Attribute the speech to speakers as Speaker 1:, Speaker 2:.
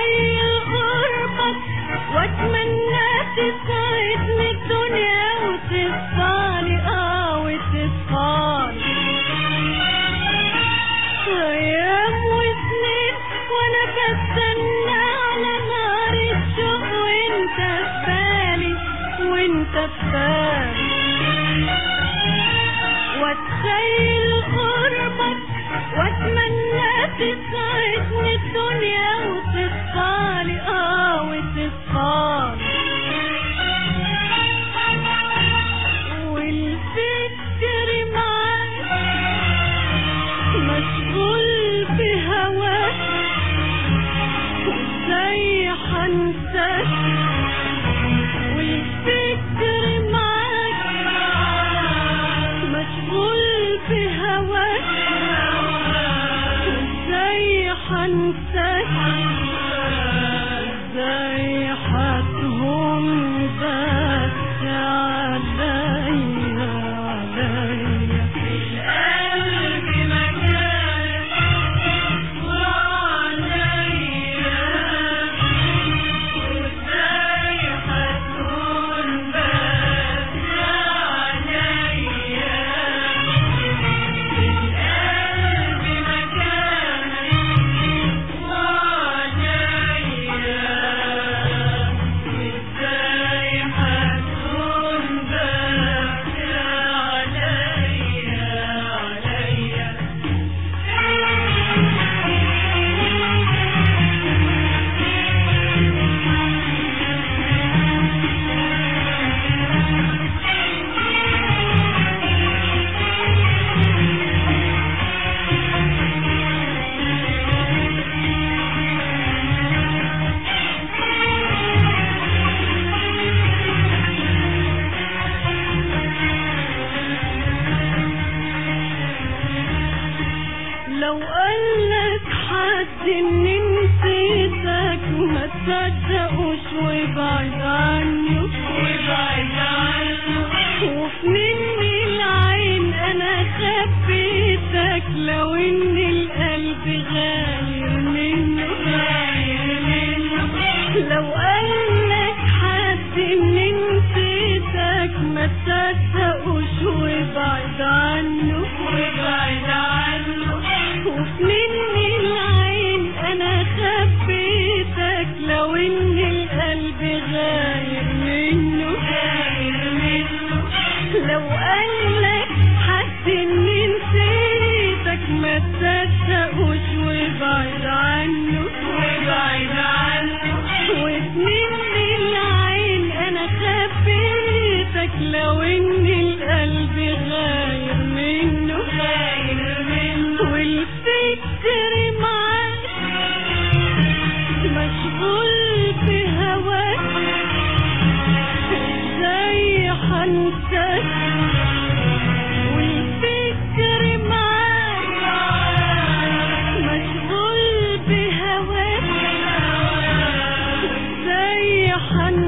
Speaker 1: واتخيل قربك واتمنى تسعدني الدنيا وتصفاني وتصفاني. ايام وسنين وانا بستنى على نار الشوق وانت في بالي وانت في بالي. واتخيل قربك واتمنى تسعدني الدنيا وتصفالي وتصفالي. والفكر معاك مشغول بهواك وازاي حنساك. والفكر معاك مشغول بهواك وازاي حنساك. ازاي حتهون بس عليا عليا. القلب مكانك وعليا وازاي حتهون بس عليا. القلب مكانك وعليا وازاي حتهون بس لو قالك حد اني نسيتك ما تصدقوش وابعد عنه وابعد عنه. وفي مني العين انا خبيتك لو ان القلب غاير منه غاير منه. لو قالك حد اني نسيتك ما تصدقوش وابعد عنه وابعد عنه. وفي مني العين انا خبيتك لو ان القلب غاير منه غاير منه. لو قالك حد اني نسيتك ما تصدقوش وابعد عنه وابعد عنه. وفي مني العين انا خبيتك لو ان القلب غاير منه غاير منه. والفكر معاك مشغول بهواك ازاي حنساك. والفكر معاك مشغول بهواك ازاي حنساك.